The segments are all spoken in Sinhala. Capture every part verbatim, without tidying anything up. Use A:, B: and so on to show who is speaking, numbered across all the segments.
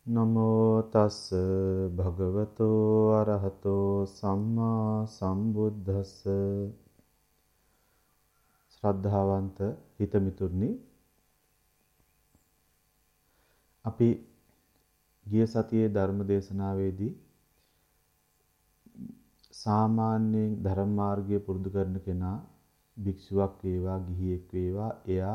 A: නමෝ තස් භගවතෝ අරහතෝ සම්මා සම්බුද්දස්ස. ශ්‍රද්ධාවන්ත හිතමිතුරනි, අපි ගිය සතියේ ධර්ම දේශනාවේදී සාමාන්‍යයෙන් ධර්ම මාර්ගය පුරුදු කරන කෙනා භික්ෂුවක් වේවා ගිහියෙක් වේවා එයා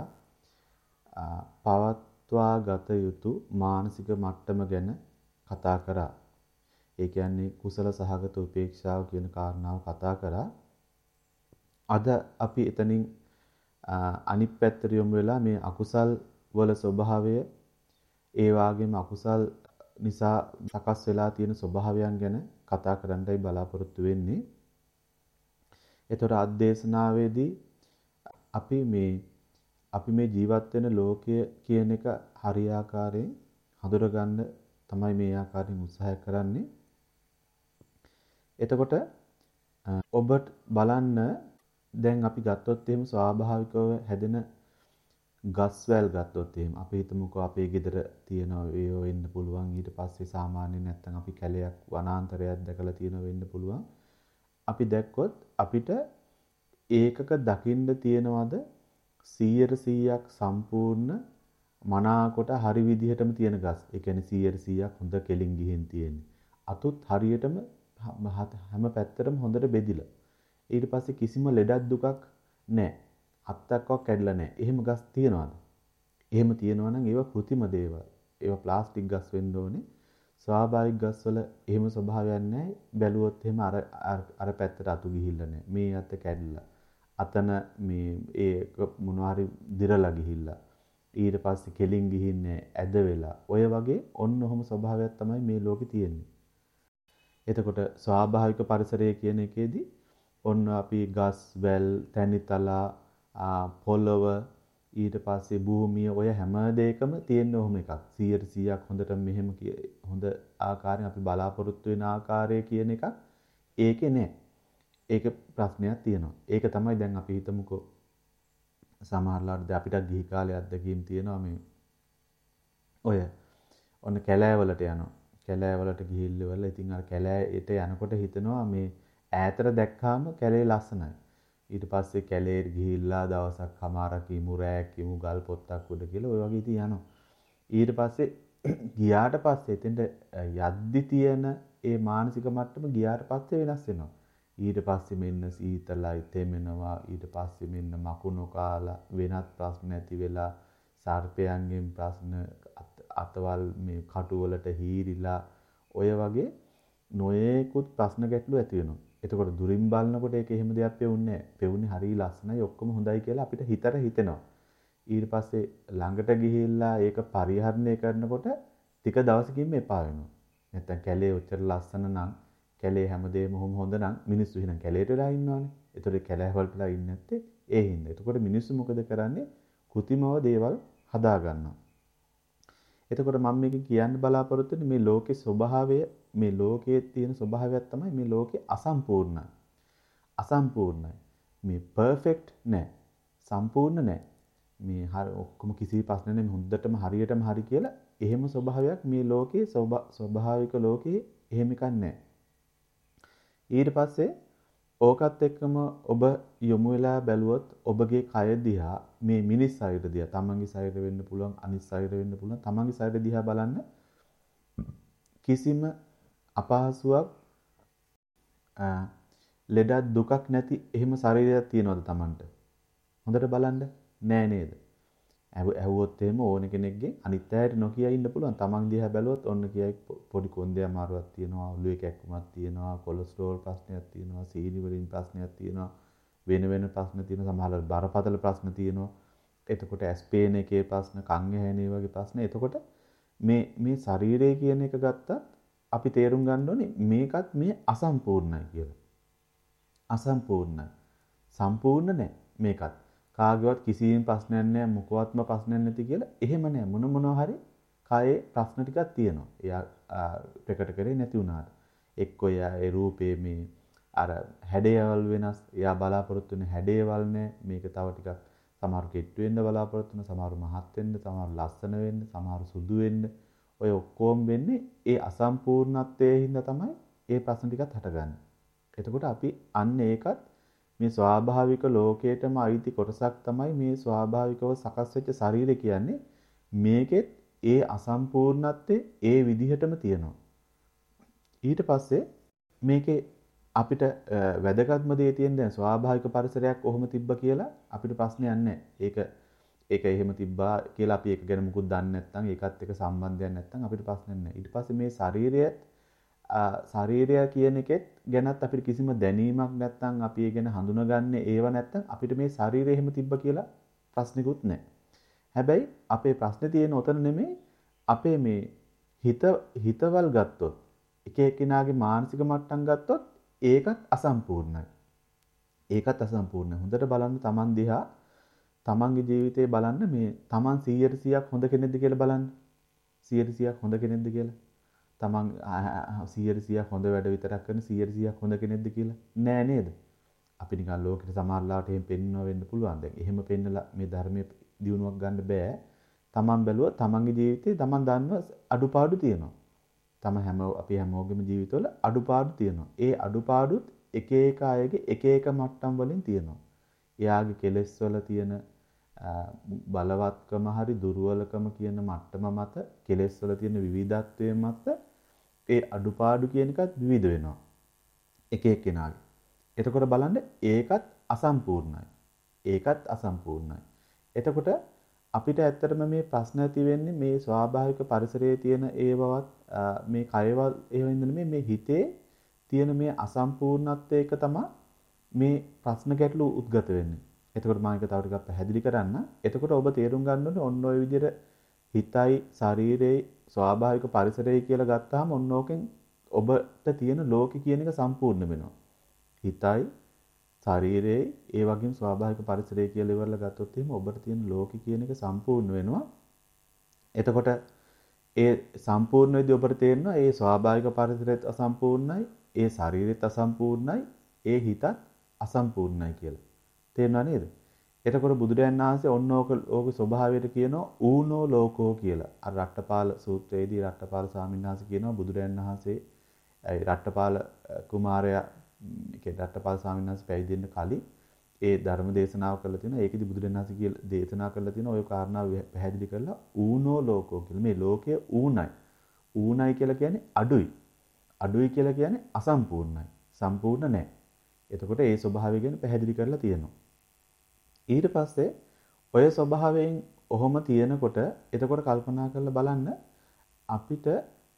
A: පවත්වා ගත යුතු මානසික මට්ටම ගැන කතා කරා. ඒ කියන්නේ කුසල සහගත උපේක්ෂාව කියන කාරණාව කතා කරා. අද අපි එතනින් අනිත් පැත්තට යොමු වෙලා මේ අකුසල් වල ස්වභාවය, ඒ වගේම අකුසල් නිසා සකස් වෙලා තියෙන ස්වභාවයන් ගැන කතා කරන්නයි බලාපොරොත්තු වෙන්නේ. ඒතර අධ්‍යයනාවේදී අපි මේ අපි මේ ජීවත් වෙන ලෝකය කියන එක හරියාකාරයෙන් හඳුනගන්න තමයි මේ ආකාරයෙන් උත්සාහ කරන්නේ. එතකොට ඔබට බලන්න, දැන් අපි ගත්තොත් එහෙම ස්වාභාවිකව හැදෙන ගස්වැල් ගත්තොත් එහෙම අපි හිතමුකෝ අපේ ගෙදර තියෙන ඒව වෙන්න පුළුවන්. ඊට පස්සේ සාමාන්‍යයෙන් නැත්තම් අපි කැලයක් වනාන්තරයක් දැකලා තියෙන වෙන්න පුළුවන්. අපි දැක්කොත් අපිට ඒකක දකින්න තියනවද සීයට සීයක් සම්පූර්ණ මනාකොට හරි විදිහටම තියෙන ගස්. ඒ කියන්නේ සීයට සීයක් හොඳ කෙලින් ගිහින් තියෙන්නේ. අතුත් හරියටම හැම පැත්තටම හොඳට බෙදිලා. ඊට පස්සේ කිසිම ලෙඩක් දුකක් නැහැ. අත්තක්වත් කැඩලා නැහැ. එහෙම ගස් තියනවාද? එහෙම තියනවා නම් ඒවා કૃතිම දේවල්. ඒවා ප්ලාස්ටික් ගස් වෙන්න ඕනේ. ස්වාභාවික ගස් වල එහෙම ස්වභාවයක් නැහැ. බැලුවොත් එහෙම අර අර පැත්තට අතු ගිහිල්ලා නැහැ. මේ අත කැඩිලා. අතන මේ ඒක මොනවා හරි දිරලා ගිහිල්ලා. ඊට පස්සේ කෙලින් ගිහින්නේ ඇද වෙලා. ඔය වගේ ඔන්න ඔහොම ස්වභාවයක් තමයි මේ ලෝකේ තියෙන්නේ. එතකොට ස්වාභාවික පරිසරය කියන එකේදී ඔන්න අපි ගස්, වැල්, තැනිතලා, පොළව, ඊට පස්සේ භූමිය, ඔය හැම දෙයකම තියෙන ඔහොම එකක්. සීයට සීයක් හොඳට මෙහෙම හොඳ ආකාරයෙන් අපි බලාපොරොත්තු වෙන ආකාරය කියන එකක් ඒකේ නෑ. ඒක ප්‍රශ්නයක් තියෙනවා. ඒක තමයි දැන් අපි හිතමුකෝ සමහරලාට අපිට ගිහි කාලේ අත්දැකීම් තියෙනවා මේ ඔය ඔන්න කැලෑවලට යනවා. කැලෑවලට ගිහිල්ලවල ඉතින් අර කැලෑයට යනකොට හිතනවා මේ ඈතට දැක්කාම කැලේ ලස්සනයි. ඊට පස්සේ කැලේට ගිහිල්ලා දවසක් හමාරක් ඉමු, රෑක් ඉමු, ගල් පොත්තක් උඩ කියලා ඔය වගේ ඉතින් යනවා. ඊට පස්සේ ගියාට පස්සේ එතෙන්ට යද්දි තියෙන ඒ මානසික මට්ටම ගියාට පස්සේ වෙනස් වෙනවා. ඊට පස්සේ මෙන්න සීතලයි තෙමෙනවා. ඊට පස්සේ මෙන්න මකුණු කාලා වෙනත් ප්‍රශ්න ඇති වෙලා සර්පයන්ගෙන් ප්‍රශ්න, අතවල් මේ කටු වලට හීරිලා ඔය වගේ නොයේකුත් ප්‍රශ්න ගැටලු ඇති වෙනවා. එතකොට දුරින් බලනකොට ඒක එහෙම දෙයක් පෙවුන්නේ නැහැ. පෙවුනේ හරිය ලස්සනයි, ඔක්කොම හොඳයි කියලා අපිට හිතට හිතෙනවා. ඊට පස්සේ ළඟට ගිහිල්ලා ඒක පරිහරණය කරනකොට ටික දවසකින්ම එපා වෙනවා. නැත්තම් කැලේ ඔච්චර ලස්සන නම්, කැලේ හැමදේම හොඳ නම් මිනිස්සු එහෙනම් කැලේට වෙලා ඉන්නවනේ. ඒතකොට කැලෑ වලටලා ඉන්නේ නැත්තේ ඒ හින්දා. එතකොට මිනිස්සු මොකද කරන්නේ? කෘතිමව දේවල් හදා ගන්නවා. එතකොට මම මේක කියන්න බලාපොරොත්තු වෙන්නේ මේ ලෝකේ ස්වභාවය, මේ ලෝකයේ තියෙන ස්වභාවයක් තමයි මේ ලෝකේ අසම්පූර්ණයි. අසම්පූර්ණයි. මේ පර්ෆෙක්ට් නෑ. සම්පූර්ණ නෑ. මේ හර ඔක්කොම කිසි ප්‍රශ්න නැහැ, හොඳටම හරියටම හරි කියලා එහෙම ස්වභාවයක් මේ ලෝකේ ස්වභාවික ලෝකේ එහෙම එකක් නැහැ. ඊට පස්සේ ඕකත් එක්කම ඔබ යොමු වෙලා බැලුවොත් ඔබගේ කය දිහා, මේ මිනිස් ශරීර දිහා, තමන්ගේ ශරීර වෙන්න පුළුවන්, අනිත් ශරීර වෙන්න පුළුවන්, තමන්ගේ ශරීර දිහා බලන්න කිසිම අපහසුයක්, ලෙඩක් දුකක් නැති එහෙම ශරීරයක් තියනවද තමන්ට? හොඳට බලන්න. නෑ නේද? ඇහුවොත් එහෙම ඕන කෙනෙක්ගෙන් අනිත් අයට නොකිය ඉන්න පුළුවන්. තමන් දිහා බැලුවොත් ඔන්න කියයි පොඩි කොන්දේ අමාරුවක් තියෙනවා, ඔළුවේ කැක්කුමක් තියෙනවා, කොලෙස්ටරෝල් ප්‍රශ්නයක් තියෙනවා, සීනි වලින් ප්‍රශ්නයක් තියෙනවා, වෙන වෙන ප්‍රශ්න තියෙනවා, සමහරවල් බරපතල ප්‍රශ්න තියෙනවා. එතකොට ඇස්පේන එකේ ප්‍රශ්න, කන් ඇහෙනේ වගේ ප්‍රශ්න. එතකොට මේ මේ ශරීරය කියන එක ගත්තත් අපි තේරුම් ගන්න ඕනේ මේකත් මේ අසම්පූර්ණයි කියලා. අසම්පූර්ණයි. සම්පූර්ණ නැහැ මේකත්. කාගේවත් කිසිම ප්‍රශ්නයක් නැහැ, මොකවත්ම ප්‍රශ්නයක් නැති කියලා එහෙම නැහැ. මොන මොනවා හරි කායේ ප්‍රශ්න ටිකක් තියෙනවා. එයා ප්‍රකට කරේ නැති වුණාට. එක්කෝ එයා ඒ රූපේ මේ අර හැඩයවල් වෙනස්, එයා බලාපොරොත්තු වෙන හැඩයවල් නැහැ. මේක තව ටිකක් සමහරු කෙට්ටු වෙන්න බලාපොරොත්තු වෙන, සමහරු මහත් වෙන්න, සමහරු ලස්සන වෙන්න, සමහරු සුදු වෙන්න. ඔය ඔක්කොම වෙන්නේ ඒ අසම්පූර්ණත්වයේ හින්දා තමයි ඒ ප්‍රශ්න ටිකත් හටගන්නේ. එතකොට අපි අන්න ඒකත් මේ ස්වාභාවික ලෝකයටම අයිති කොටසක් තමයි මේ ස්වාභාවිකව සකස් වෙච්ච ශරීරය කියන්නේ. මේකෙත් ඒ අසම්පූර්ණත්වයේ ඒ විදිහටම තියෙනවා. ඊට පස්සේ මේකේ අපිට වැදගත්ම දේ තියෙන දැන් ස්වාභාවික පරිසරයක් කොහොම තිබ්බ කියලා අපිට ප්‍රශ්නයක් නැහැ. ඒක ඒක එහෙම තිබ්බා කියලා අපි ඒක ගැන මුකුත් දන්නේ නැත්නම් ඒකත් එක්ක සම්බන්ධයක් නැත්නම් අපිට ප්‍රශ්නයක් නැහැ. ඊට පස්සේ මේ ශරීරයත් ශරීරය කියන එකෙත් ගැනත් අපිට කිසිම දැනීමක් නැත්නම් අපි ඒ ගැන හඳුනගන්නේ ඒව නැත්නම් අපිට මේ ශරීරය එහෙම තිබ්බ කියලා ප්‍රශ්නිකුත් නැහැ. හැබැයි අපේ ප්‍රශ්නේ තියෙන උතන නෙමෙයි අපේ මේ හිත හිතවල් ගත්තොත් එක එක්කිනාගේ මානසික මට්ටම් ගත්තොත් ඒකත් අසම්පූර්ණයි. ඒකත් අසම්පූර්ණයි. හොඳට බලන්න Taman දිහා තමන්ගේ ජීවිතේ බලන්න මේ තමන් සීයට සීයක් හොඳ කෙනෙක්ද කියලා බලන්න. සීයට සීයක් හොඳ කෙනෙක්ද කියලා. තමන් සීයට සීයක් හොඳ වැඩ විතරක් කරන සීයට සීයක් හොඳ කෙනෙක්ද කියලා. නෑ නේද? අපි නිකන් ලෝකෙට සමහරලාට එහෙම පෙන්වන්න වෙන්න පුළුවන්. දැන් එහෙම පෙන්නලා මේ ධර්මයේ දියුණුවක් ගන්න බෑ. තමන් බැලුවා තමන්ගේ ජීවිතේ තමන් දන්න අඩුපාඩු තියෙනවා. තම හැම අපි හැමෝගෙම ජීවිතවල අඩුපාඩු තියෙනවා. ඒ අඩුපාඩුත් එක එක අයගේ එක එක මට්ටම් වලින් තියෙනවා. එයාගේ කෙලෙස් වල තියෙන බලවත්කම හරි දුර්වලකම කියන මට්ටම මත කෙලෙස් වල තියෙන විවිධත්වය මත ඒ අඩුපාඩු කියන එකත් විවිධ වෙනවා එක එක්කෙනාගේ. එතකොට බලන්න ඒකත් අසම්පූර්ණයි. ඒකත් අසම්පූර්ණයි. එතකොට අපිට ඇත්තටම මේ ප්‍රශ්න ඇති වෙන්නේ මේ ස්වාභාවික පරිසරයේ තියෙන ඒවවත් මේ කයවල් ඒව ඉඳන් මේ හිතේ තියෙන මේ අසම්පූර්ණත්වය එක තමයි මේ ප්‍රශ්න ගැටලු උද්ගත වෙන්නේ. එතකොට මම ඒක තව ටිකක් පැහැදිලි කරන්න. එතකොට ඔබ තේරුම් ගන්න ඕනේ ඔන්න ඔය විදිහට හිතයි ශරීරයයි ස්වාභාවික පරිසරයයි කියලා ගත්තාම ඔන්න ඕකෙන් ඔබට තියෙන ලෝකෙ කියන එක සම්පූර්ණ වෙනවා. හිතයි ශරීරයයි ඒ වගේම ස්වාභාවික පරිසරය කියලා ඉවරලා ගත්තොත් එහෙම ඔබට තියෙන ලෝකෙ කියන එක සම්පූර්ණ වෙනවා. එතකොට ඒ සම්පූර්ණ වෙද්දී ඔබට තේරෙනවා ඒ ස්වාභාවික පරිසරයත් අසම්පූර්ණයි, ඒ ශරීරෙත් අසම්පූර්ණයි, ඒ හිතත් අසම්පූර්ණයි කියලා. තේරුණා නේද? එතකොට බුදුරජාණන් වහන්සේ ඔන්න ඕක ඕක ස්වභාවයට කියනවා ඌනෝ ලෝකෝ කියලා. අර රට්ටපාල සූත්‍රයේදී රට්ටපාල ස්වාමීන් වහන්සේ කියනවා බුදුරජාණන් වහන්සේ ඒ රට්ටපාල කුමාරයා ඒ රට්ටපාල ස්වාමීන් වහන්සේ පැවිදි වෙන්න කලින් ඒ ධර්ම දේශනාව කරලා තිනවා. ඒකෙදි බුදුරජාණන් වහන්සේ කියලා දේශනා කරලා තිනවා ඔය කාරණාව පැහැදිලි කරලා ඌනෝ ලෝකෝ කියලා. මේ ලෝකය ඌණයි. ඌණයි කියලා කියන්නේ අඩුයි. අඩුයි කියලා කියන්නේ අසම්පූර්ණයි. සම්පූර්ණ නැහැ. එතකොට ඒ ස්වභාවය ගැන පැහැදිලි කරලා තියෙනවා. ඊට පස්සේ ඔය ස්වභාවයෙන් ඔහොම තියෙනකොට එතකොට කල්පනා කරලා බලන්න අපිට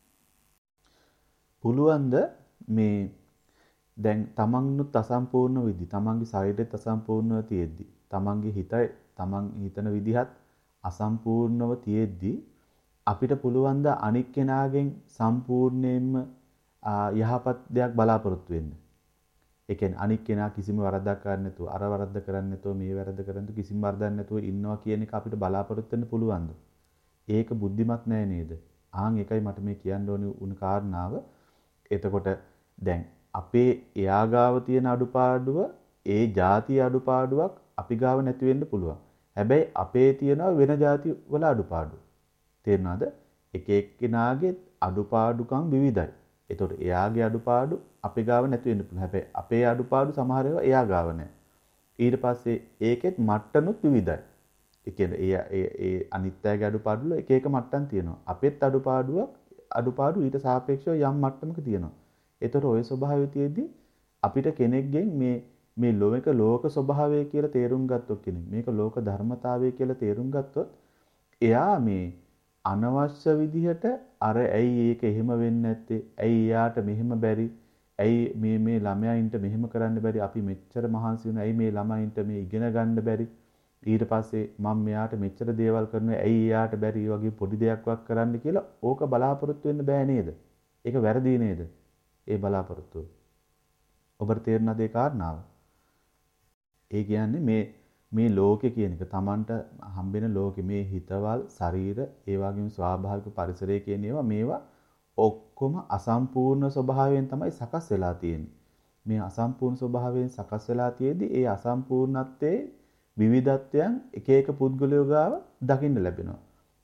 A: පුළුවන්ද මේ දැන් තමන්නුත් අසම්පූර්ණ විදි තමන්ගේ ශරීරෙත් අසම්පූර්ණව තියෙද්දි තමන්ගේ හිතයි තමන් හිතන විදිහත් අසම්පූර්ණව තියෙද්දි අපිට පුළුවන් ද අනික් කෙනාගෙන් සම්පූර්ණයෙන්ම යහපත් දෙයක් බලාපොරොත්තු වෙන්න. ඒ කියන්නේ අනික් කෙනා කිසිම වරදක් කරන්නේ නැතුව අර වරද්ද කරන්නේ නැතුව මේ වරද්ද කරන්නේ නැතුව කිසිම වරදක් නැතුව ඉන්නවා කියන එක අපිට බලාපොරොත්තු වෙන්න පුළුවන්ද? ඒක බුද්ධිමත් නෑ නේද? ආන් ඒකයි මට මේ කියන්න ඕනේ උණු කාරණාව. එතකොට දැන් අපේ එයා ගාව තියෙන අඩුපාඩුව ඒ ಜಾති අඩුපාඩුවක් අපි ගාව නැති වෙන්න පුළුවන්. හැබැයි අපේ තියෙනවා වෙන ಜಾති වල අඩුපාඩු. තේරුණාද? එක එක්කෙනාගේ අඩුපාඩුකම් විවිධයි. එතකොට එයාගේ අඩුපාඩු අපේ ගාව නැති වෙන්න පුළුවන්. හැබැයි අපේ අඩුපාඩු සමහර ඒවා එයා ගාව නැහැ. ඊට පස්සේ ඒකෙත් මට්ටනුත් විවිධයි. ඒ කියන්නේ ඒ ඒ අනිත්‍යයේ අඩුපාඩු වල එක එක මට්ටම් තියෙනවා. අපෙත් අඩුපාඩුවක් අඩුපාඩු ඊට සාපේක්ෂව යම් මට්ටමක තියෙනවා. ඒතර ඔය ස්වභාවය තියෙද්දි අපිට කෙනෙක්ගෙන් මේ මේ ලෝක ලෝක ස්වභාවය කියලා තේරුම් ගත්තොත් කෙනෙක් මේක ලෝක ධර්මතාවය කියලා තේරුම් ගත්තොත් එයා මේ අනවශ්‍ය විදිහට අර ඇයි ඒක එහෙම වෙන්නේ නැත්තේ? ඇයි එයාට මෙහෙම බැරි? ඇයි මේ මේ ළමයින්ට මෙහෙම කරන්න බැරි? අපි මෙච්චර මහන්සි වුණා. ඇයි මේ ළමයින්ට මේ ඉගෙන ගන්න බැරි? ඊට පස්සේ මම මෙයාට මෙච්චර දේවල් කරනවා. ඇයි එයාට බැරි? වගේ පොඩි දෙයක්වත් කරන්න කියලා ඕක බලාපොරොත්තු වෙන්න බෑ නේද? ඒක වැරදි නේද? ඒ බලාපොරොත්තුව. ඔබට තේරෙනවද ඒ කාරණාව? ඒ කියන්නේ මේ මේ ලෝකේ කියන එක Tamanට හම්බෙන ලෝකේ මේ හිතවල් ශරීර ඒ වගේම ස්වාභාවික පරිසරය කියන ඒවා මේවා ඔක්කොම අසම්පූර්ණ ස්වභාවයෙන් තමයි සකස් වෙලා තියෙන්නේ. මේ අසම්පූර්ණ ස්වභාවයෙන් සකස් වෙලා තියෙද්දි ඒ අසම්පූර්ණත්වයේ විවිධත්වයන් එක එක පුද්ගලයෝ ගාව දකින්න ලැබෙනවා.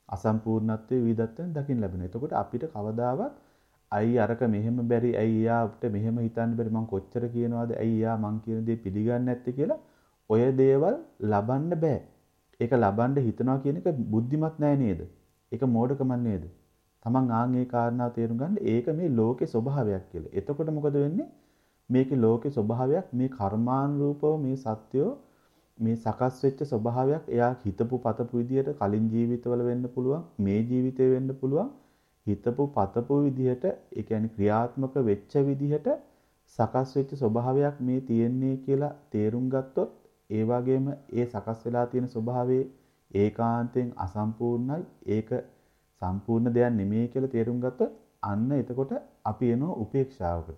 A: අසම්පූර්ණත්වයේ විවිධත්වයෙන් දකින්න ලැබෙනවා. එතකොට අපිට කවදාවත් අයි අරක මෙහෙම බැරි ඇයි යාට මෙහෙම හිතන්න බැරි මං කොච්චර කියනවාද ඇයි යා මං කියන දේ පිළිගන්නේ නැත්තේ කියලා ඔය දේවල් ලබන්න බෑ. ඒක ලබන්න හිතනවා කියන එක බුද්ධිමත් නෑ නේද? ඒක මෝඩකමක් නේද? තමන් ආන් ඒ කාරණාව තේරුම් ගන්න ඒක මේ ලෝකේ ස්වභාවයක් කියලා. එතකොට මොකද වෙන්නේ? මේකේ ලෝකේ ස්වභාවයක් මේ කර්මානුරූපව මේ සත්‍යෝ මේ සකස් වෙච්ච ස්වභාවයක් එයා හිතපු පතපු විදියට කලින් ජීවිතවල වෙන්න පුළුවන් මේ ජීවිතේ වෙන්න පුළුවන් හිතපු පතපු විදියට ඒ කියන්නේ ක්‍රියාත්මක වෙච්ච විදියට සකස් වෙච්ච ස්වභාවයක් මේ තියෙන්නේ කියලා තේරුම් ගත්තොත් ඒ වගේම ඒ සකස් වෙලා තියෙන ස්වභාවයේ ඒකාන්තයෙන් අසම්පූර්ණයි ඒක සම්පූර්ණ දෙයක් නෙමෙයි කියලා තේරුම් ගත්තොත් අන්න එතකොට අපි එනවා උපේක්ෂාවකට.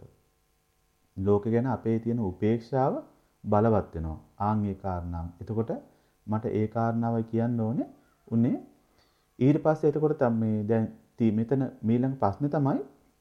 A: ලෝක ගැන අපේ තියෙන උපේක්ෂාව බලවත් වෙනවා. ආන් ඒ කාරණාව. එතකොට මට ඒ කාරණාවයි කියන්න ඕනේ. උනේ ඊට පස්සේ එතකොට මේ දැන් මෙතන ඊළඟ ප්‍රශ්නේ තමයි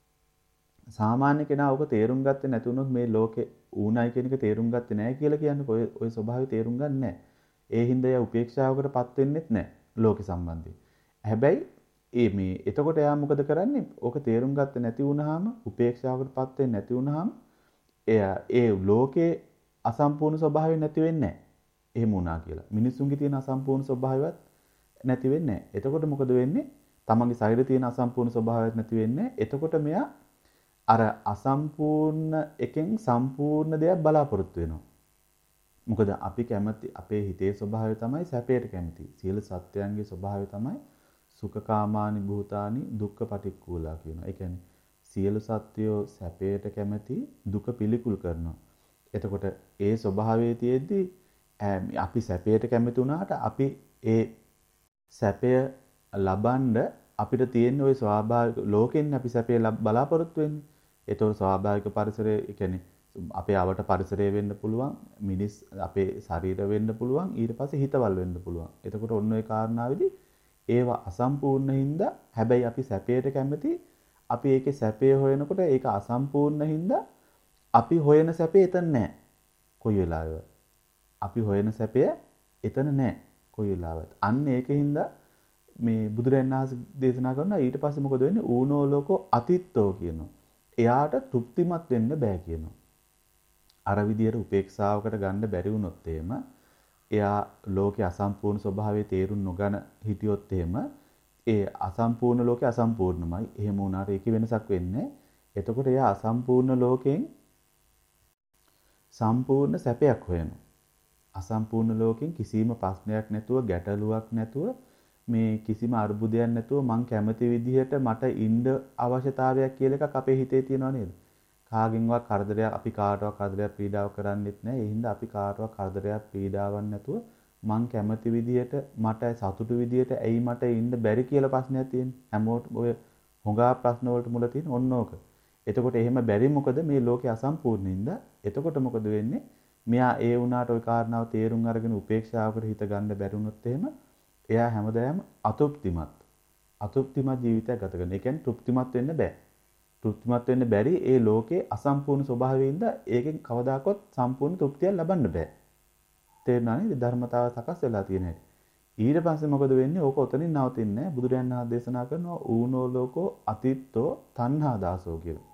A: සාමාන්‍ය කෙනා ඔක තේරුම් ගත්තේ නැති වුණොත් මේ ලෝකේ ඌණයි කියන එක තේරුම් ගත්තේ නැහැ කියලා කියන්නේ ඔය ඔය ස්වභාවය තේරුම් ගන්න නැහැ. ඒ හින්දා යා උපේක්ෂාවකටපත් වෙන්නෙත් නැහැ ලෝකෙ සම්බන්ධයෙන්. හැබැයි ඒ මේ එතකොට එයා මොකද කරන්නේ? ඕක තේරුම් ගත්තේ නැති වුණාම උපේක්ෂාවකටපත් වෙන්නේ නැති වුණාම එයා ඒ ලෝකේ අසම්පූර්ණ ස්වභාවය නැති වෙන්නේ නැහැ. එහෙම වුණා කියලා. මිනිසුන්ගේ තියෙන අසම්පූර්ණ ස්වභාවයවත් නැති වෙන්නේ නැහැ. එතකොට මොකද වෙන්නේ? තමන්ගේ ශරීරයේ තියෙන අසම්පූර්ණ ස්වභාවයත් නැති වෙන්නේ. එතකොට මෙයා අර අසම්පූර්ණ එකෙන් සම්පූර්ණ දෙයක් බලාපොරොත්තු වෙනවා. මොකද අපි කැමති අපේ හිතේ ස්වභාවය තමයි සැපයට කැමති. සියලු සත්‍යයන්ගේ ස්වභාවය තමයි සුඛකාමානි භූතානි දුක්ඛ පටික්කුලා කියනවා. ඒ කියන්නේ සියලු සත්‍යෝ සැපයට කැමති දුක පිළිකුල් කරනවා. එතකොට ඒ ස්වභාවයේ තියෙද්දි අපි සැපයට කැමති වුණාට අපි ඒ සැපය ලබන්න අපිට තියෙන ওই ස්වාභාවික ලෝකෙන් අපි සැපය බලාපොරොත්තු වෙන්නේ. ඒතකොට ස්වාභාවික පරිසරය කියන්නේ අපේ අවට පරිසරය වෙන්න පුළුවන්, මිනිස් අපේ ශරීර වෙන්න පුළුවන්, ඊට පස්සේ හිතවල් වෙන්න පුළුවන්. එතකොට ඔන්න ඔය කාරණාවේදී ඒවා අසම්පූර්ණ හින්දා හැබැයි අපි සැපයට කැමති අපි ඒකේ සැපය හොයනකොට ඒක අසම්පූර්ණ හින්දා අපි හොයන සැපේ එතන නැහැ. කොයි වෙලාවෙවත්. අපි හොයන සැපය එතන නැහැ. කොයි වෙලාවෙවත්. අන්න ඒකින්ද මේ බුදුරජාණන් වහන්සේ දේශනා කරනවා ඊට පස්සේ මොකද වෙන්නේ? ඌනෝ ලෝකෝ අතිත්තෝ කියනවා. එයාට තෘප්තිමත් වෙන්න බෑ කියනවා. අර විදියට උපේක්ෂාවකට ගන්න බැරි වුණොත් එහෙම එයා ලෝකේ අසම්පූර්ණ ස්වභාවයේ තේරුම් නොගන හිටියොත් එහෙම ඒ අසම්පූර්ණ ලෝකේ අසම්පූර්ණමයි. එහෙම වුණාට ඒකේ වෙනසක් වෙන්නේ. එතකොට එයා අසම්පූර්ණ ලෝකයෙන් සම්පූර්ණ සැපයක් හොයනවා. අසම්පූර්ණ ලෝකෙන් කිසිම ප්‍රශ්නයක් නැතුව ගැටලුවක් නැතුව මේ කිසිම අර්බුදයක් නැතුව මං කැමති විදිහට මට ඉන්න අවශ්‍යතාවයක් කියලා එකක් අපේ හිතේ තියෙනව නේද? කාගෙන්වත් කරදරයක් අපි කාටවත් කරදරයක් පීඩාවක් කරන්නෙත් නැහැ. ඒ හින්දා අපි කාටවත් කරදරයක් පීඩාවක් නැතුව මං කැමති විදිහට මට සතුටු විදිහට ඇයි මට ඉන්න බැරි කියලා ප්‍රශ්නයක් තියෙන්නේ. හැමෝටම ඔය හොඟා ප්‍රශ්න වලට මුල තියෙන ඔන්න ඕක. එතකොට එහෙම බැරි මොකද මේ ලෝකේ අසම්පූර්ණින්ද? එතකොට මොකද වෙන්නේ? මෙයා ඒ වුණාට ওই කාරණාව තේරුම් අරගෙන උපේක්ෂාවකට හිත ගන්න බැරි වුණොත් එහෙම එයා හැමදාම අතෘප්තිමත් අතෘප්තිමත් ජීවිතයක් ගත කරනවා. ඒ කියන්නේ තෘප්තිමත් වෙන්න බෑ. තෘප්තිමත් වෙන්න බැරි ඒ ලෝකේ අසම්පූර්ණ ස්වභාවයෙන්ද ඒකෙන් කවදාකවත් සම්පූර්ණ තෘප්තියක් ලබන්න බෑ. තේරුණා නේද? ධර්මතාව සකස් වෙලා තියෙන හැටි. ඊට පස්සේ මොකද වෙන්නේ? ඕක ඔතනින් නවතින්නේ නැහැ. බුදුරජාණන් වහන්සේ දේශනා කරනවා ඌනෝ ලෝකෝ අතිත්තෝ තණ්හා දාසෝ කියලා.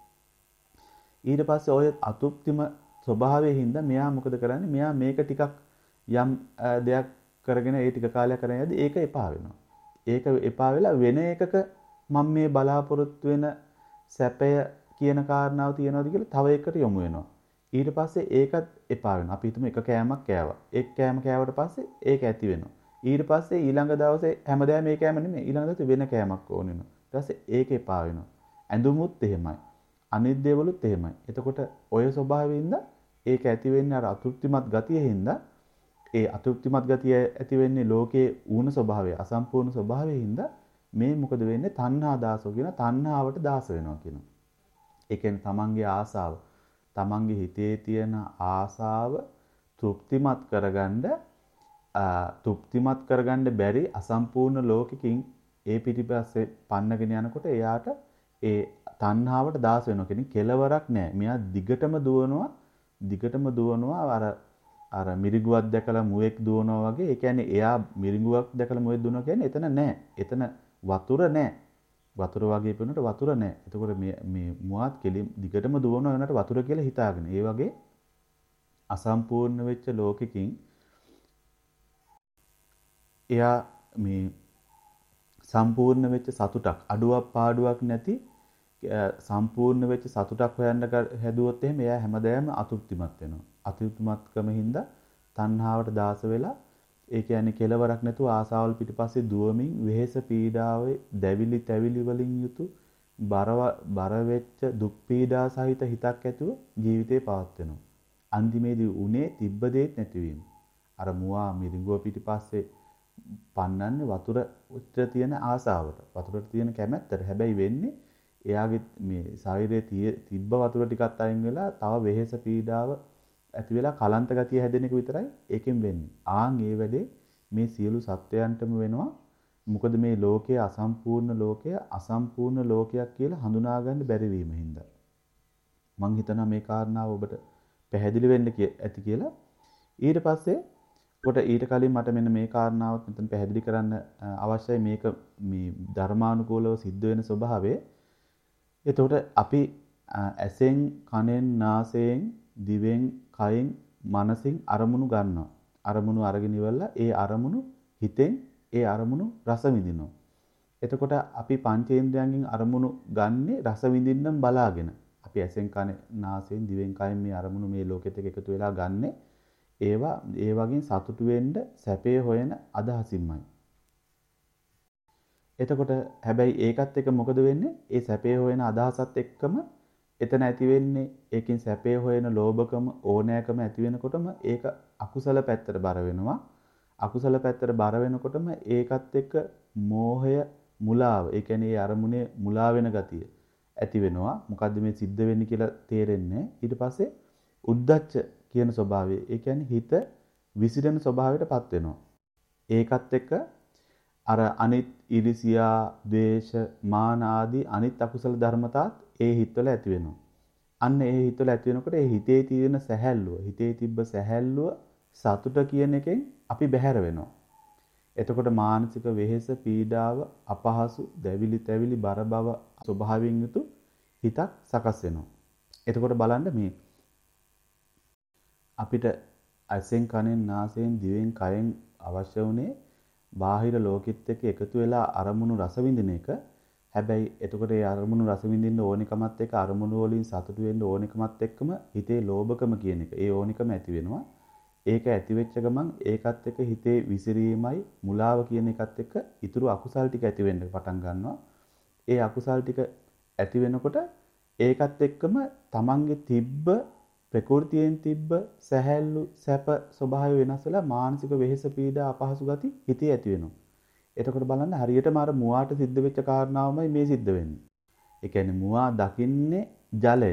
A: ඊට පස්සේ ඔය අතෘප්තිම ස්වභාවයෙන් හින්දා මෙයා මොකද කරන්නේ? මෙයා මේක ටිකක් යම් දෙයක් කරගෙන ඒ ටික කාලයක් කරගෙන යද්දි ඒක එපා වෙනවා. ඒක එපා වෙලා වෙන එකක මම මේ බලාපොරොත්තු වෙන සැපය කියන කාරණාව තියනවාද කියලා තව එකකට යොමු වෙනවා. ඊට පස්සේ ඒකත් එපා වෙනවා. අපි හිතමු එක කෑමක් කෑවා. එක් කෑම කෑවට පස්සේ ඒක ඇති වෙනවා. ඊට පස්සේ ඊළඟ දවසේ හැමදාම මේ කෑම නෙමෙයි ඊළඟ දවසේ වෙන කෑමක් ඕන වෙනවා. ඊට පස්සේ ඒක එපා වෙනවා. ඇඳුමුත් එහෙමයි. අනිත් දේවලුත් එහෙමයි. එතකොට ඔය ස්වභාවයෙන්ද ඒක ඇති වෙන්නේ අර අතෘප්තිමත් ගතිය හින්දා ඒ අතෘප්තිමත් ගතිය ඇති වෙන්නේ ලෝකයේ ඌන ස්වභාවය අසම්පූර්ණ ස්වභාවයෙන් හින්දා මේ මොකද වෙන්නේ? තණ්හා දාසෝ කියන තණ්හාවට දාස වෙනවා කියනවා. ඒ කියන්නේ තමන්ගේ ආසාව තමන්ගේ හිතේ තියෙන ආසාව තෘප්තිමත් කරගන්න තෘප්තිමත් කරගන්න බැරි අසම්පූර්ණ ලෝකකින් ඒ පිටිපස්සේ පන්නගෙන යනකොට එයාට ඒ තණ්හාවට දාස වෙනවා කියන්නේ කෙලවරක් නැහැ. මෙයා දිගටම දුවනවා දිගටම දුවනවා අර අර මිරිඟුවක් දැකලා මුවෙක් දුවනවා වගේ. ඒ කියන්නේ එයා මිරිඟුවක් දැකලා මුවෙක් දුවනවා කියන්නේ එතන නැහැ. එතන වතුර නැහැ. වතුර වගේ පේනකොට වතුර නැහැ. එතකොට මේ මේ මුවාත් කෙලින් දිගටම දුවනවා වෙනට වතුර කියලා හිතාගෙන. ඒ වගේ අසම්පූර්ණ වෙච්ච ලෝකෙකින් එයා මේ සම්පූර්ණ වෙච්ච සතුටක් අඩුවක් පාඩුවක් නැති සම්පූර්ණ වෙච්ච සතුටක් හොයන්න හැදුවොත් එහෙම එයා හැමදාම අතෘප්තිමත් වෙනවා. අතෘප්තිමත්කම හින්දා තණ්හාවට දාස වෙලා ඒ කියන්නේ කෙලවරක් නැතුව ආසාවල් පිටිපස්සේ දුවමින් වෙහෙස පීඩාවේ දැවිලි තැවිලි වලින් යුතු බර බර වෙච්ච දුක් පීඩා සහිත හිතක් ඇතුව ජීවිතේ පවත් වෙනවා. අන්තිමේදී උනේ තිබ්බ දෙයක් නැතිවීම. අර මුවා මිරිඟුව පිටිපස්සේ පන්නන්නේ වතුර උත්තර තියෙන ආසාවට. වතුරට තියෙන කැමැත්තට. හැබැයි වෙන්නේ එයාගේ මේ ශරීරයේ තිබ්බ වතුර ටිකත් අයින් වෙලා තව වෙහෙස පීඩාව ඇති වෙලා කලන්ත ගතිය හැදෙන එක විතරයි ඒකෙන් වෙන්නේ. ආන් ඒ වැඩේ මේ සියලු සත්වයන්ටම වෙනවා. මොකද මේ ලෝකයේ අසම්පූර්ණ ලෝකය අසම්පූර්ණ ලෝකයක් කියලා හඳුනා ගන්න බැරි වීම හින්දා. මම හිතනවා මේ කාරණාව ඔබට පැහැදිලි වෙන්න ඇති කියලා. ඊට පස්සේ කොට ඊට කලින් මට මෙන්න මේ කාරණාවත් මෙතන පැහැදිලි කරන්න අවශ්‍යයි. මේක මේ ධර්මානුකූලව සිද්ධ වෙන ස්වභාවය. එතකොට අපි ඇසෙන් කනෙන් නාසයෙන් දිවෙන් කයෙන් මනසින් අරමුණු ගන්නවා. අරමුණු අරගෙන ඉවරලා ඒ අරමුණු හිතෙන් ඒ අරමුණු රස විඳිනවා. එතකොට අපි පංචේන්ද්‍රයන්ගෙන් අරමුණු ගන්නේ රස විඳින්නම් බලාගෙන. අපි ඇසෙන් කනෙන් නාසයෙන් දිවෙන් කයෙන් මේ අරමුණු මේ ලෝකෙත් එක්ක එකතු වෙලා ගන්නේ ඒවා ඒ වගේ සතුටු වෙන්න සැපේ හොයන අදහසින්මයි. එතකොට හැබැයි ඒකත් එක්ක මොකද වෙන්නේ? ඒ සැපේ හොයන අදහසත් එක්කම එතන ඇති වෙන්නේ ඒකෙන් සැපේ හොයන ලෝභකම ඕනෑකම ඇති වෙනකොටම ඒක අකුසල පැත්තට බර වෙනවා. අකුසල පැත්තට බර වෙනකොටම ඒකත් එක්ක මෝහය මුලාව. ඒ කියන්නේ අරමුණේ මුලා වෙන ගතිය ඇති වෙනවා. මොකද්ද මේ සිද්ධ වෙන්නේ කියලා තේරෙන්නේ. ඊට පස්සේ උද්දච්ච කියන ස්වභාවය. ඒ කියන්නේ හිත විසිරෙන ස්වභාවයටපත් වෙනවා. ඒකත් එක්ක අර අනිත් ඉරිසියා, ද්වේෂ, මාන ආදී අනිත් අකුසල ධර්මතාත් ඒ හිතවල ඇති වෙනවා. අන්න ඒ හිතවල ඇති වෙනකොට ඒ හිතේ තියෙන සැහැල්ලුව, හිතේ තිබ්බ සැහැල්ලුව සතුට කියන එකෙන් අපි බැහැර වෙනවා. එතකොට මානසික වෙහෙස, පීඩාව, අපහසු, දැවිලි තැවිලි බර බව ස්වභාවයෙන් යුතු හිතක් සකස් වෙනවා. එතකොට බලන්න මේ අපිට ඇසෙන් කනෙන් නාසයෙන් දිවෙන් කයෙන් අවශ්‍ය වුණේ බාහිර ලෝකෙත් එක්ක එකතු වෙලා අරමුණු රස විඳින එක. හැබැයි එතකොට ඒ අරමුණු රස විඳින්න ඕනිකමත් එක්ක අරමුණු වලින් සතුටු වෙන්න ඕනිකමත් එක්කම හිතේ ලෝභකම කියන එක ඒ ඕනිකම ඇති වෙනවා. ඒක ඇති වෙච්ච ගමන් ඒකත් එක්ක හිතේ විසිරීමයි මුලාව කියන එකත් එක්ක ඊතුරු අකුසල් ටික ඇති වෙන්න පටන් ගන්නවා. ඒ අකුසල් ටික ඇති වෙනකොට ඒකත් එක්කම තමන්ගේ තිබ්බ ප්‍රകൃතියෙන් තිබ්බ සැහැල්ලු සැප ස්වභාවය වෙනස් වෙලා මානසික වෙහෙස පීඩා අපහසු ගති හිතේ ඇති වෙනවා. එතකොට බලන්න හරියටම අර මුවාට සිද්ධ වෙච්ච කාරණාවමයි මේ සිද්ධ වෙන්නේ. ඒ කියන්නේ මුවා දකින්නේ ජලය.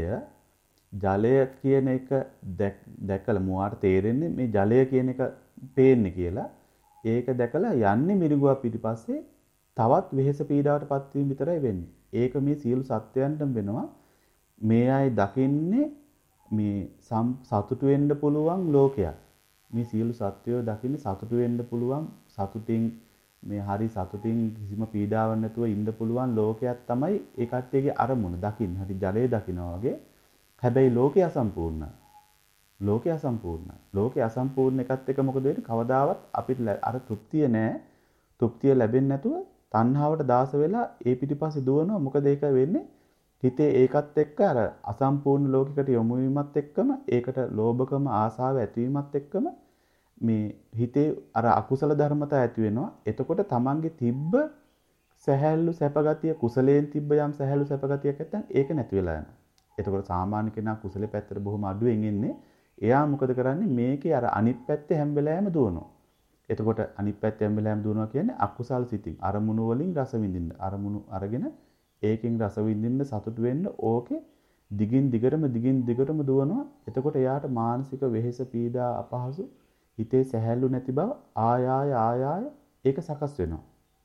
A: ජලය කියන එක දැකලා මුවාට තේරෙන්නේ මේ ජලය කියන එක පේන්නේ කියලා. ඒක දැකලා යන්නේ මිරිඟුව පිටිපස්සේ තවත් වෙහෙස පීඩාවටපත් වීම විතරයි වෙන්නේ. ඒක මේ සියලු සත්වයන්ටම වෙනවා. මේ අය දකින්නේ මේ සතුටු වෙන්න පුළුවන් ලෝකයක්. මේ සියලු සත්වයෝ දකින්නේ සතුටු වෙන්න පුළුවන් සතුටින් මේ හරි සතුටින් කිසිම පීඩාවක් නැතුව ඉන්න පුළුවන් ලෝකයක් තමයි ඒ කට්ටියගේ අරමුණ දකින්න. හරි ජලය දකිනවා වගේ. හැබැයි ලෝකය අසම්පූර්ණයි. ලෝකය අසම්පූර්ණයි. ලෝකය අසම්පූර්ණ එකත් එක මොකද වෙන්නේ? කවදාවත් අපිට අර තෘප්තිය නැහැ. තෘප්තිය ලැබෙන්නේ නැතුව තණ්හාවට දාස වෙලා ඒ පිටිපස්සේ දුවනවා. මොකද ඒක වෙන්නේ? හිතේ ඒකත් එක්ක අර අසම්පූර්ණ ලෝකයකට යොමු වීමත් එක්කම ඒකට ලෝභකම ආසාව ඇතිවීමත් එක්කම මේ හිතේ අර අකුසල ධර්මතා ඇති වෙනවා. එතකොට තමන්ගේ තිබ්බ සැහැල්ලු සැපගතිය කුසලයෙන් තිබ්බ යම් සැහැල්ලු සැපගතියක් නැත්නම් ඒක නැති වෙලා යනවා. එතකොට සාමාන්‍ය කෙනා කුසලයේ පැත්තට බොහොම අඩුවෙන් ඉන්නේ. එයා මොකද කරන්නේ? මේකේ අර අනිත් පැත්තේ හැම වෙලාවෙම දුවනවා. එතකොට අනිත් පැත්තේ හැම වෙලාවෙම දුවනවා කියන්නේ අකුසල් සිතින් අරමුණු වලින් රස විඳින්න. අරමුණු අරගෙන ඒකෙන් රස විඳින්න සතුටු වෙන්න ඕකේ දිගින් දිගටම දිගින් දිගටම දුවනවා. එතකොට එයාට මානසික වෙහෙස පීඩා අපහසු හිතේ සැහැල්ලු නැති බව ආය ආය ආය ආය ඒක සකස් වෙනවා.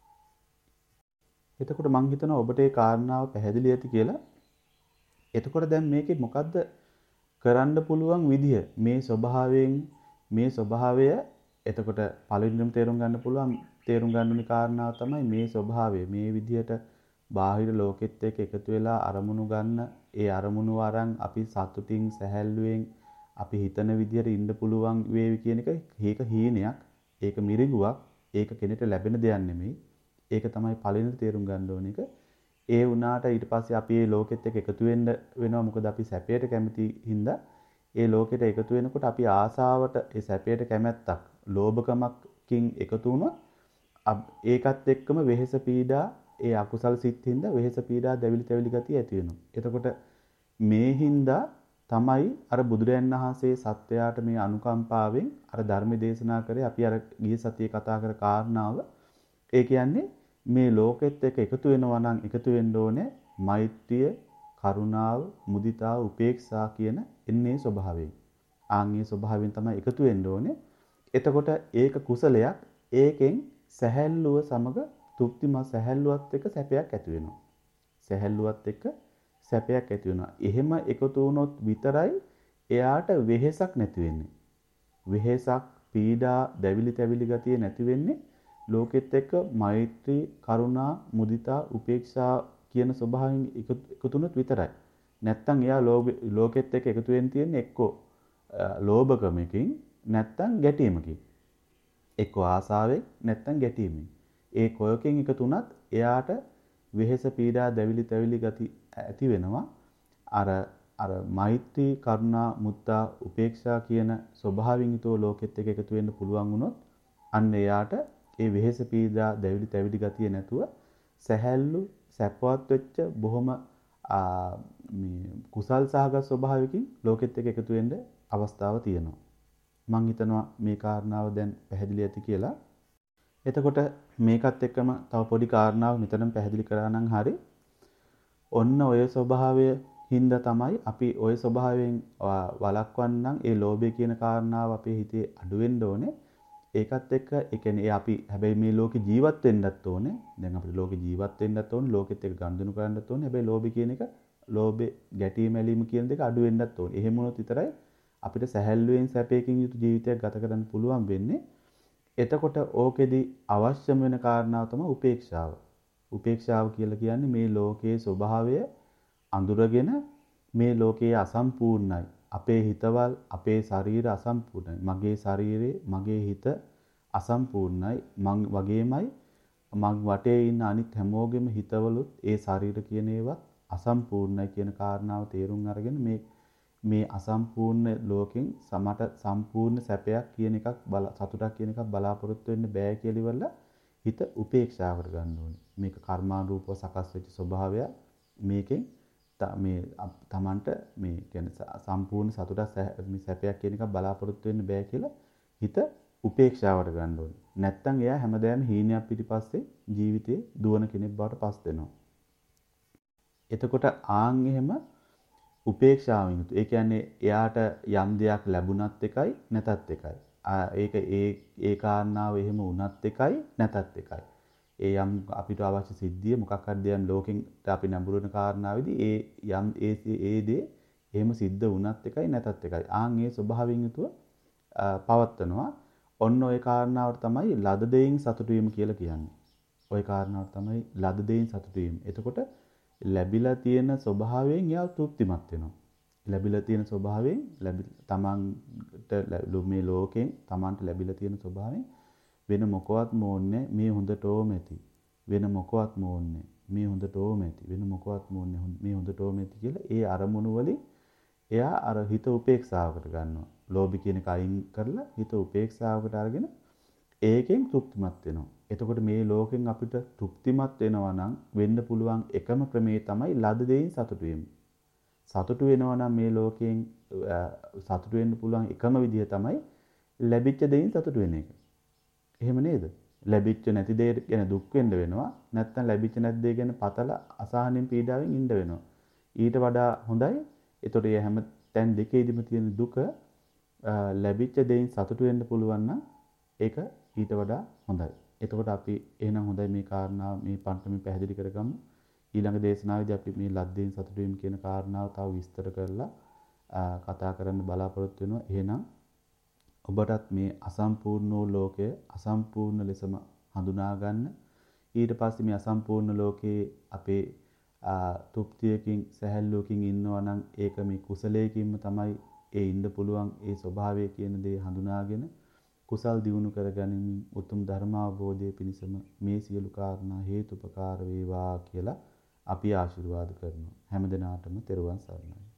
A: එතකොට මං හිතනවා ඔබට ඒ කාරණාව පැහැදිලි ඇති කියලා. එතකොට දැන් මේකේ මොකද්ද කරන්න පුළුවන් විදිය? මේ ස්වභාවයෙන් මේ ස්වභාවය එතකොට පළවෙනිම තේරුම් ගන්න පුළුවන් තේරුම් ගන්න ඕනි කාරණාව තමයි මේ ස්වභාවය. මේ විදිහට බාහිර ලෝකෙත් එක්ක එකතු වෙලා අරමුණු ගන්න ඒ අරමුණු අරන් අපි සතුටින් සැහැල්ලුවෙන් අපි හිතන විදිහට ඉන්න පුළුවන් වේවි කියන එක ඒක හීනයක්. ඒක මිරිඟුවක්. ඒක කෙනෙක්ට ලැබෙන දෙයක් නෙමෙයි. ඒක තමයි පළවෙනි තේරුම් ගන්න ඕන එක. ඒ වුණාට ඊට පස්සේ අපි මේ ලෝකෙත් එක්ක එකතු වෙන්න වෙනවා. මොකද අපි සැපයට කැමති හින්දා ඒ ලෝකෙට එකතු වෙනකොට අපි ආසාවට ඒ සැපයට කැමැත්තක් ලෝභකමකින් එකතු වුණොත් ඒකත් එක්කම වෙහෙස පීඩා ඒ අකුසල් සිත් හින්දා වෙහෙස පීඩා දැවිලි තැවිලි ගතිය ඇති වෙනවා. එතකොට මේ හින්දා තමයි අර බුදුරයන් වහන්සේ සත්වයාට මේ අනුකම්පාවෙන් අර ධර්ම දේශනා කරේ අපි අර ගිය සතියේ කතා කර කාරණාව. ඒ කියන්නේ මේ ලෝකෙත් එක්ක එකතු වෙනවා නම් එකතු වෙන්න ඕනේ මෛත්‍රිය, කරුණාව, මුදිතාව, උපේක්ෂා කියන එන්නේ ස්වභාවයෙන්. ආන්ගේ ස්වභාවයෙන් තමයි එකතු වෙන්න ඕනේ. එතකොට ඒක කුසලයක්. ඒකෙන් සැහැල්ලුව සමග තෘප්තිමත් සැහැල්ලුවත් එක්ක සැපයක් ඇති වෙනවා. සැහැල්ලුවත් එක්ක සැපයක් ඇති වෙනවා. එහෙම එකතු වුණොත් විතරයි එයාට වෙහෙසක් නැති වෙන්නේ. වෙහෙසක්, පීඩා, දැවිලි තැවිලි ගතිය නැති වෙන්නේ ලෝකෙත් එක්ක මෛත්‍රී, කරුණා, මුදිතා, උපේක්ෂා කියන ස්වභාවයෙන් එකතු වුණොත් විතරයි. නැත්තම් එයා ලෝකෙත් එක්ක එකතු වෙන්න තියෙන්නේ එක්කෝ ලෝභකමකින් නැත්තම් ගැටීමකින්. එක්කෝ ආසාවෙන් නැත්තම් ගැටීමෙන්. ඒ කොයකින් එකතු වුණත් එයාට වෙහෙස, පීඩා, දැවිලි තැවිලි ගති ඇති වෙනවා. අර අර මෛත්‍රී, කරුණා, මුත්තා, උපේක්ෂා කියන ස්වභාවයෙන් යුතුව ලෝකෙත් එක්ක එකතු වෙන්න පුළුවන් වුණොත් අන්න එයාට ඒ වෙහෙස, පීඩා, දැවිලි තැවිලි ගතිය නැතුව සැහැල්ලු, සැපවත් වෙච්ච බොහොම මේ කුසල් සහගත ස්වභාවයකින් ලෝකෙත් එක්ක එකතු වෙන්න අවස්ථාව තියෙනවා. මම හිතනවා මේ කාරණාව දැන් පැහැදිලි ඇති කියලා. එතකොට මේකත් එක්කම තව පොඩි කාරණාවක් මෙතනම පැහැදිලි කරා නම් හරි. ඔන්න ඔය ස්වභාවය හින්දා තමයි අපි ඔය ස්වභාවයෙන් වළක්වන්නම් ඒ ලෝභය කියන කාරණාව අපේ හිතේ අඩු වෙන්න ඕනේ. ඒකත් එක්ක ඒ කියන්නේ අපි හැබැයි මේ ලෝකේ ජීවත් වෙන්නත් ඕනේ. දැන් අපිට ලෝකේ ජීවත් වෙන්නත් ඕනේ. ලෝකෙත් එක්ක ගනුදෙනු කරන්නත් ඕනේ. හැබැයි ලෝභය කියන එක ලෝභේ ගැටීම ඇලීම කියන දෙක අඩු වෙන්නත් ඕනේ. එහෙම වුණොත් විතරයි අපිට සැහැල්ලුවෙන් සැපයකින් යුතු ජීවිතයක් ගත කරන්න පුළුවන් වෙන්නේ. එතකොට ඕකෙදි අවශ්‍යම වෙන කාරණාව තමයි උපේක්ෂාව. උපේක්ෂාව කියලා කියන්නේ මේ ලෝකයේ ස්වභාවය අඳුරගෙන මේ ලෝකයේ අසම්පූර්ණයි. අපේ හිතවල්, අපේ ශරීර අසම්පූර්ණයි. මගේ ශරීරේ, මගේ හිත අසම්පූර්ණයි. මං වගේමයි මං වටේ ඉන්න අනිත් හැමෝගෙම හිතවලුත් ඒ ශරීර කියන ඒවත් අසම්පූර්ණයි කියන කාරණාව තේරුම් අරගෙන මේ මේ අසම්පූර්ණ ලෝකෙන් සමට සම්පූර්ණ සැපයක් කියන එකක් බල සතුටක් කියන එකක් බලාපොරොත්තු වෙන්න බෑ කියලා ඉවරලා හිත උපේක්ෂා කර ගන්න ඕනේ. මේක කර්මානුරූපව සකස් වෙච්ච ස්වභාවය. මේකෙන් මේ තමන්ට මේ කියන්නේ සම්පූර්ණ සතුටක් මේ සැපයක් කියන එකක් බලාපොරොත්තු වෙන්න බෑ කියලා හිත උපේක්ෂාවට ගන්න ඕනේ. නැත්තම් එයා හැමදාම හීනයක් පිටිපස්සේ ජීවිතේ දුවන කෙනෙක් බවට පස් වෙනවා. එතකොට ආන් එහෙම උපේක්ෂාවෙන් යුතු. ඒ කියන්නේ එයාට යම් දෙයක් ලැබුණත් එකයි නැතත් එකයි. ඒක ඒ ඒ කාරණාව එහෙම වුණත් එකයි නැතත් එකයි. ඒ යම් අපිට අවශ්‍ය සිද්ධිය මොකක් හරි දෙයක් ලෝකෙන් අපි නඹුරන කාරණාවේදී ඒ යම් ඒ ඒ දේ එහෙම සිද්ධ වුණත් එකයි නැතත් එකයි. ආන් ඒ ස්වභාවයෙන් යුතුව පවත්නවා. ඔන්න ඔය කාරණාවට තමයි ලද දෙයින් සතුටු වීම කියලා කියන්නේ. ඔය කාරණාවට තමයි ලද දෙයින් සතුටු වීම. එතකොට ලැබිලා තියෙන ස්වභාවයෙන් එයා තෘප්තිමත් වෙනවා. ලැබිලා තියෙන ස්වභාවයෙන් තමන්ට මේ ලෝකෙන් තමන්ට ලැබිලා තියෙන ස්වභාවයෙන් වෙන මොකවත් ඕනේ මේ හොඳටම ඇති. වෙන මොකවත් ඕනේ මේ හොඳටම ඇති. වෙන මොකවත් ඕනේ මේ හොඳටම ඇති කියලා ඒ අරමුණු වලින් එයා අර හිත උපේක්ෂාවකට ගන්නවා. ලෝභ කියන එක අයින් කරලා හිත උපේක්ෂාවකට අරගෙන ඒකෙන් තෘප්තිමත් වෙනවා. එතකොට මේ ලෝකෙන් අපිට තෘප්තිමත් වෙනවා නම් වෙන්න පුළුවන් එකම ක්‍රමේ තමයි ලද දෙයින් සතුටු වීම. සතුටු වෙනවා නම් මේ ලෝකයෙන් සතුටු වෙන්න පුළුවන් එකම විදිය තමයි ලැබිච්ච දෙයින් සතුටු වෙන එක. එහෙම නේද? ලැබිච්ච නැති දේ ගැන දුක් වෙන්න වෙනවා. නැත්නම් ලැබිච්ච නැති දේ ගැන පතල අසහනෙන් පීඩාවෙන් ඉන්න වෙනවා. ඊට වඩා හොඳයි. එතකොට මේ හැම තැන් දෙකේදීම තියෙන දුක ලැබිච්ච දෙයින් සතුටු වෙන්න පුළුවන් නම් ඒක ඊට වඩා හොඳයි. එතකොට අපි එහෙනම් හොඳයි මේ කාරණාව මේ පන්ටමින් පැහැදිලි කරගමු. ඊළඟ දේශනාවේදී අපි මේ ලද්දෙන් සතුටු වීම කියන කාරණාව තව විස්තර කරලා කතා කරන්න බලාපොරොත්තු වෙනවා. එහෙනම් ඔබටත් මේ අසම්පූර්ණ වූ ලෝකය අසම්පූර්ණ ලෙසම හඳුනා ගන්න. ඊට පස්සේ මේ අසම්පූර්ණ ලෝකයේ අපේ තෘප්තියකින් සැහැල්ලුවකින් ඉන්නවා නම් ඒක මේ කුසලයකින්ම තමයි ඒ ඉන්න පුළුවන් ඒ ස්වභාවය කියන දේ හඳුනාගෙන කුසල් දියුණු කරගනිමින් උතුම් ධර්ම අවබෝධය පිණිසම මේ සියලු කාරණා හේතුපකාර වේවා කියලා අපි ආශිර්වාද කරනවා. හැම දිනාටම තෙරුවන් සරණයි.